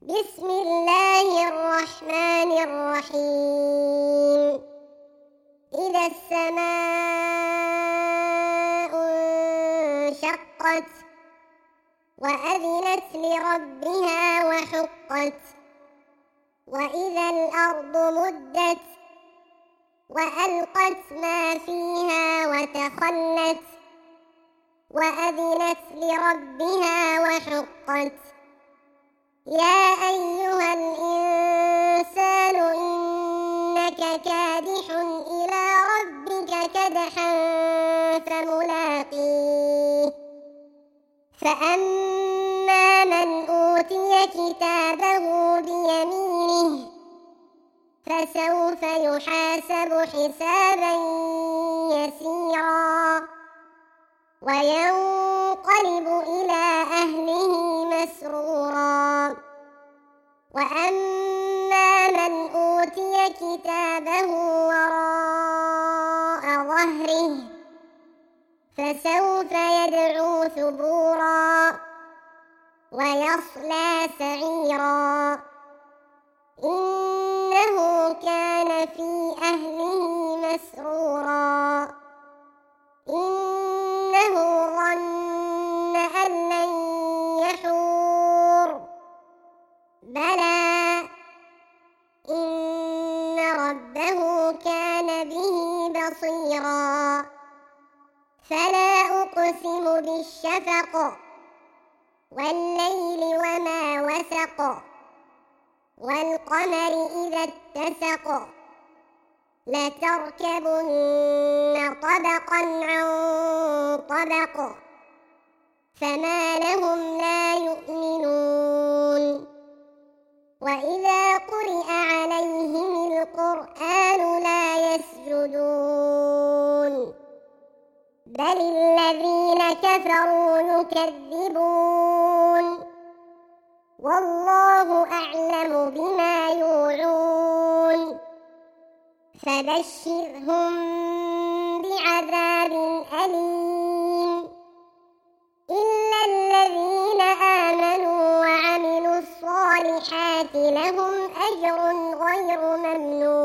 بسم الله الرحمن الرحيم. إذا السماء انشقت وأذنت لربها وحقت، وإذا الأرض مدت وألقت ما فيها وتخلت، وأذنت لربها وحقت. يا أيها الإنسان إنك كادح إلى ربك كدحا فملاقيه. فأما من أوتي كتابه بيمينه فسوف يحاسب حسابا يسيرا وينقلب إلى أهله مسرورا. وأما من أوتي كتابه وراء ظهره فسوف يدعو ثبورا ويصلى سعيرا، إنه كان في أهله مسرورا، إنه ظن أن لن يحور، بلى إن ربه كان به بصيرا. فلا أقسم بالشفق والليل وما وسق، والقمر إذا اتسق، لتركبن طبقا عن طبق، فما لهم لا يؤمنون. وإذا قرئ عليهم القرآن لا يسجدون، بل الذين كفروا يكذبون، والله أعلم بما يوعون. فبشرهم بعذاب أليم إلا الذين آمنوا وعملوا الصالحات لهم أجر غير ممنون.